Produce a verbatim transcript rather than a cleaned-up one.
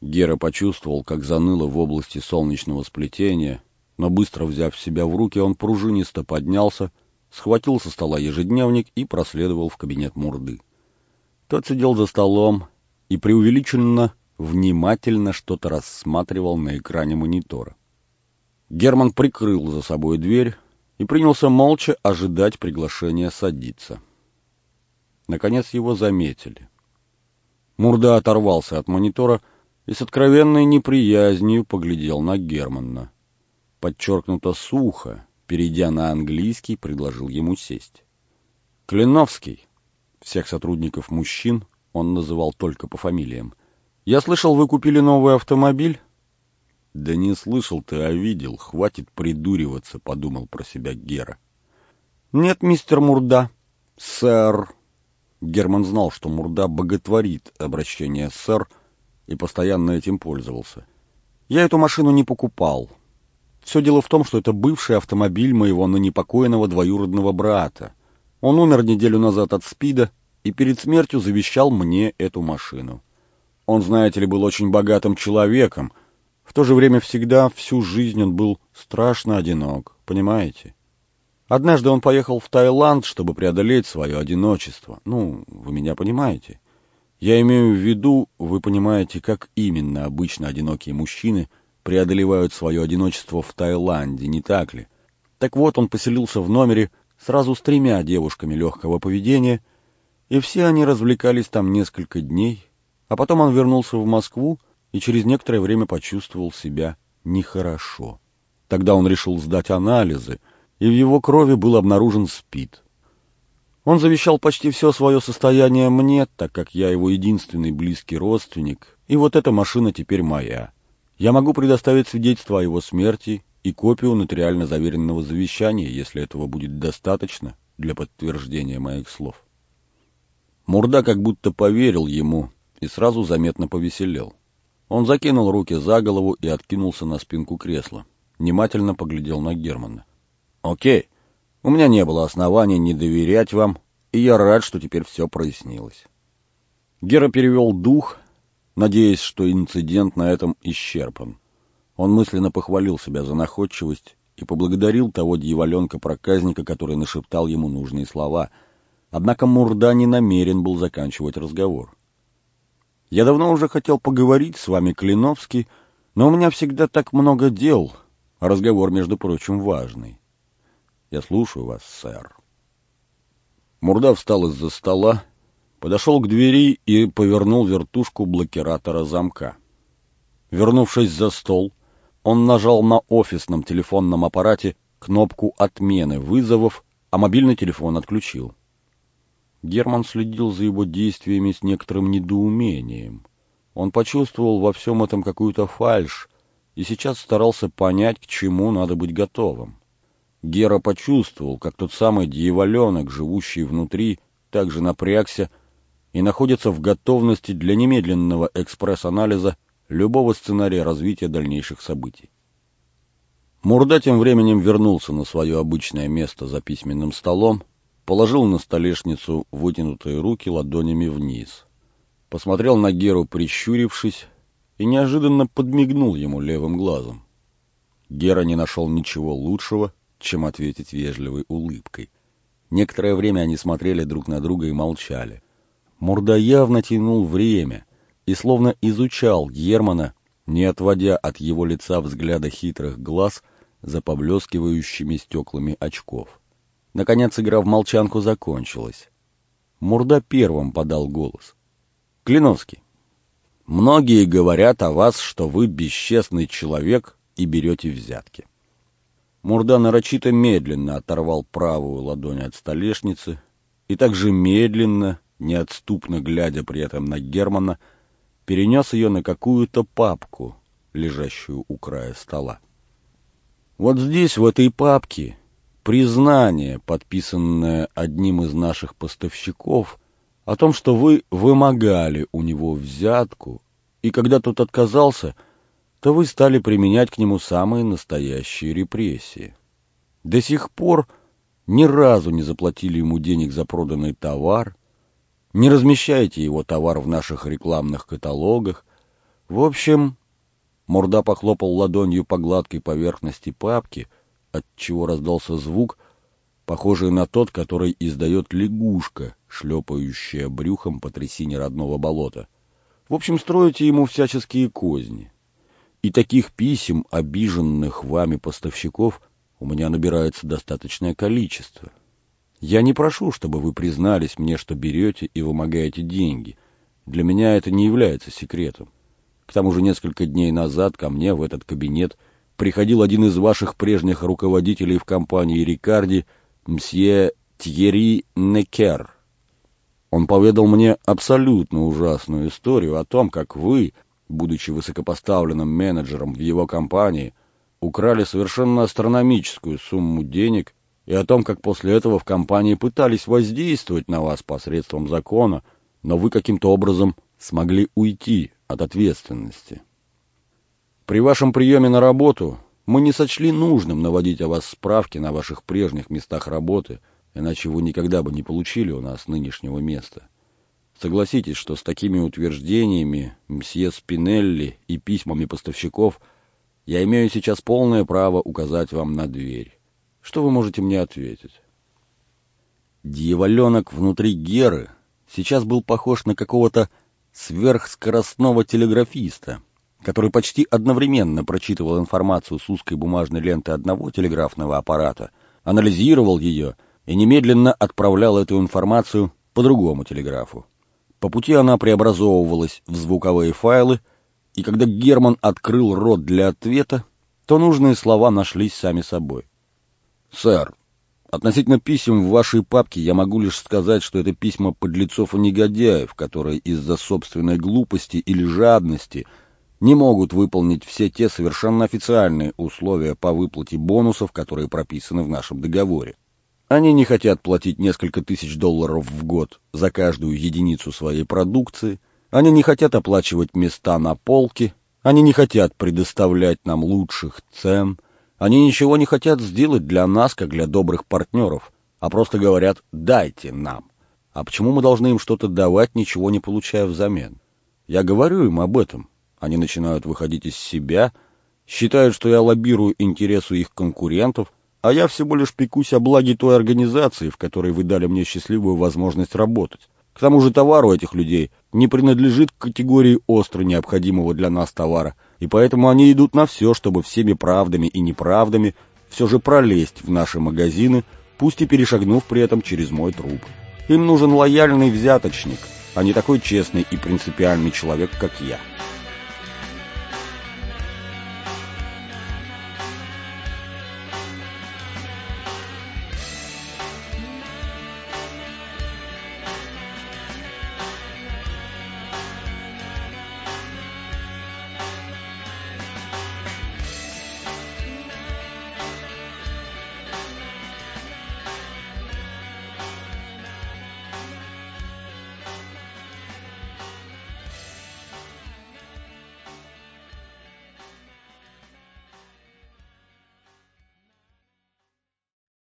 Гера почувствовал, как заныло в области солнечного сплетения, но быстро взяв себя в руки, он пружинисто поднялся, схватил со стола ежедневник и проследовал в кабинет Мурды. Тот сидел за столом и преувеличенно внимательно что-то рассматривал на экране монитора. Герман прикрыл за собой дверь и принялся молча ожидать приглашения садиться. Наконец его заметили. Мурда оторвался от монитора и с откровенной неприязнью поглядел на Германа. Подчеркнуто сухо, перейдя на английский, предложил ему сесть. «Клиновский», всех сотрудников мужчин он называл только по фамилиям, «я слышал, вы купили новый автомобиль?» «Да не слышал ты, а видел. Хватит придуриваться», — подумал про себя Гера. «Нет, мистер Мурда». «Сэр». Герман знал, что Мурда боготворит обращение «сэр» и постоянно этим пользовался. «Я эту машину не покупал. Все дело в том, что это бывший автомобиль моего ныне покойного двоюродного брата. Он умер неделю назад от СПИДа и перед смертью завещал мне эту машину. Он, знаете ли, был очень богатым человеком. В то же время всегда, всю жизнь он был страшно одинок, понимаете? Однажды он поехал в Таиланд, чтобы преодолеть свое одиночество. Ну, вы меня понимаете. Я имею в виду, вы понимаете, как именно обычно одинокие мужчины преодолевают свое одиночество в Таиланде, не так ли? Так вот, он поселился в номере сразу с тремя девушками легкого поведения, и все они развлекались там несколько дней, а потом он вернулся в Москву и через некоторое время почувствовал себя нехорошо. Тогда он решил сдать анализы, и в его крови был обнаружен СПИД. Он завещал почти все свое состояние мне, так как я его единственный близкий родственник, и вот эта машина теперь моя. Я могу предоставить свидетельство о его смерти и копию нотариально заверенного завещания, если этого будет достаточно для подтверждения моих слов». Мурда как будто поверил ему и сразу заметно повеселел. Он закинул руки за голову и откинулся на спинку кресла. Внимательно поглядел на Германа. «Окей, у меня не было оснований не доверять вам, и я рад, что теперь все прояснилось». Гера перевел дух, надеясь, что инцидент на этом исчерпан. Он мысленно похвалил себя за находчивость и поблагодарил того дьяволенка-проказника, который нашептал ему нужные слова. Однако Мурда не намерен был заканчивать разговор. «Я давно уже хотел поговорить с вами, Клиновский, но у меня всегда так много дел, а разговор, между прочим, важный. Я слушаю вас, сэр». Мурда встал из-за стола, подошел к двери и повернул вертушку блокиратора замка. Вернувшись за стол, он нажал на офисном телефонном аппарате кнопку отмены вызовов, а мобильный телефон отключил. Герман следил за его действиями с некоторым недоумением. Он почувствовал во всем этом какую-то фальшь и сейчас старался понять, к чему надо быть готовым. Гера почувствовал, как тот самый дьяволенок, живущий внутри, также напрягся и находится в готовности для немедленного экспресс-анализа любого сценария развития дальнейших событий. Мурда тем временем вернулся на свое обычное место за письменным столом, положил на столешницу вытянутые руки ладонями вниз, посмотрел на Геру, прищурившись, и неожиданно подмигнул ему левым глазом. Гера не нашел ничего лучшего, чем ответить вежливой улыбкой. Некоторое время они смотрели друг на друга и молчали. Мурда явно тянул время и словно изучал Германа, не отводя от его лица взгляда хитрых глаз за поблескивающими стеклами очков. Наконец игра в молчанку закончилась. Мурда первым подал голос. «Клиновский, многие говорят о вас, что вы бесчестный человек и берете взятки». Мурда нарочито медленно оторвал правую ладонь от столешницы и также медленно, неотступно глядя при этом на Германа, перенес ее на какую-то папку, лежащую у края стола. «Вот здесь, в этой папке, признание, подписанное одним из наших поставщиков, о том, что вы вымогали у него взятку, и когда тот отказался, то вы стали применять к нему самые настоящие репрессии. До сих пор ни разу не заплатили ему денег за проданный товар, не размещаете его товар в наших рекламных каталогах, В общем, Мурда похлопал ладонью по гладкой поверхности папки, отчего раздался звук, похожий на тот, который издает лягушка, шлепающая брюхом по трясине родного болота. В общем, строите ему всяческие козни. И таких писем, обиженных вами поставщиков, у меня набирается достаточное количество. Я не прошу, чтобы вы признались мне, что берете и вымогаете деньги. Для меня это не является секретом. К тому же несколько дней назад ко мне в этот кабинет приходил один из ваших прежних руководителей в компании «Рикарди», мсье Тьерри Некер. Он поведал мне абсолютно ужасную историю о том, как вы, будучи высокопоставленным менеджером в его компании, украли совершенно астрономическую сумму денег, и о том, как после этого в компании пытались воздействовать на вас посредством закона, но вы каким-то образом смогли уйти от ответственности. При вашем приеме на работу мы не сочли нужным наводить о вас справки на ваших прежних местах работы, иначе вы никогда бы не получили у нас нынешнего места. Согласитесь, что с такими утверждениями мсье Спинелли и письмами поставщиков я имею сейчас полное право указать вам на дверь. Что вы можете мне ответить? Дьяволенок внутри Геры сейчас был похож на какого-то сверхскоростного телеграфиста, который почти одновременно прочитывал информацию с узкой бумажной ленты одного телеграфного аппарата, анализировал ее и немедленно отправлял эту информацию по другому телеграфу. По пути она преобразовывалась в звуковые файлы, и когда Герман открыл рот для ответа, то нужные слова нашлись сами собой. «Сэр, относительно писем в вашей папке я могу лишь сказать, что это письма подлецов и негодяев, которые из-за собственной глупости или жадности не могут выполнить все те совершенно официальные условия по выплате бонусов, которые прописаны в нашем договоре. Они не хотят платить несколько тысяч долларов в год за каждую единицу своей продукции, они не хотят оплачивать места на полке, они не хотят предоставлять нам лучших цен, они ничего не хотят сделать для нас, как для добрых партнеров, а просто говорят «дайте нам». А почему мы должны им что-то давать, ничего не получая взамен? Я говорю им об этом. Они начинают выходить из себя, считают, что я лоббирую интересы их конкурентов, а я всего лишь пекусь о благе той организации, в которой вы дали мне счастливую возможность работать. К тому же товар у этих людей не принадлежит к категории остро необходимого для нас товара, и поэтому они идут на все, чтобы всеми правдами и неправдами все же пролезть в наши магазины, пусть и перешагнув при этом через мой труп. Им нужен лояльный взяточник, а не такой честный и принципиальный человек, как я.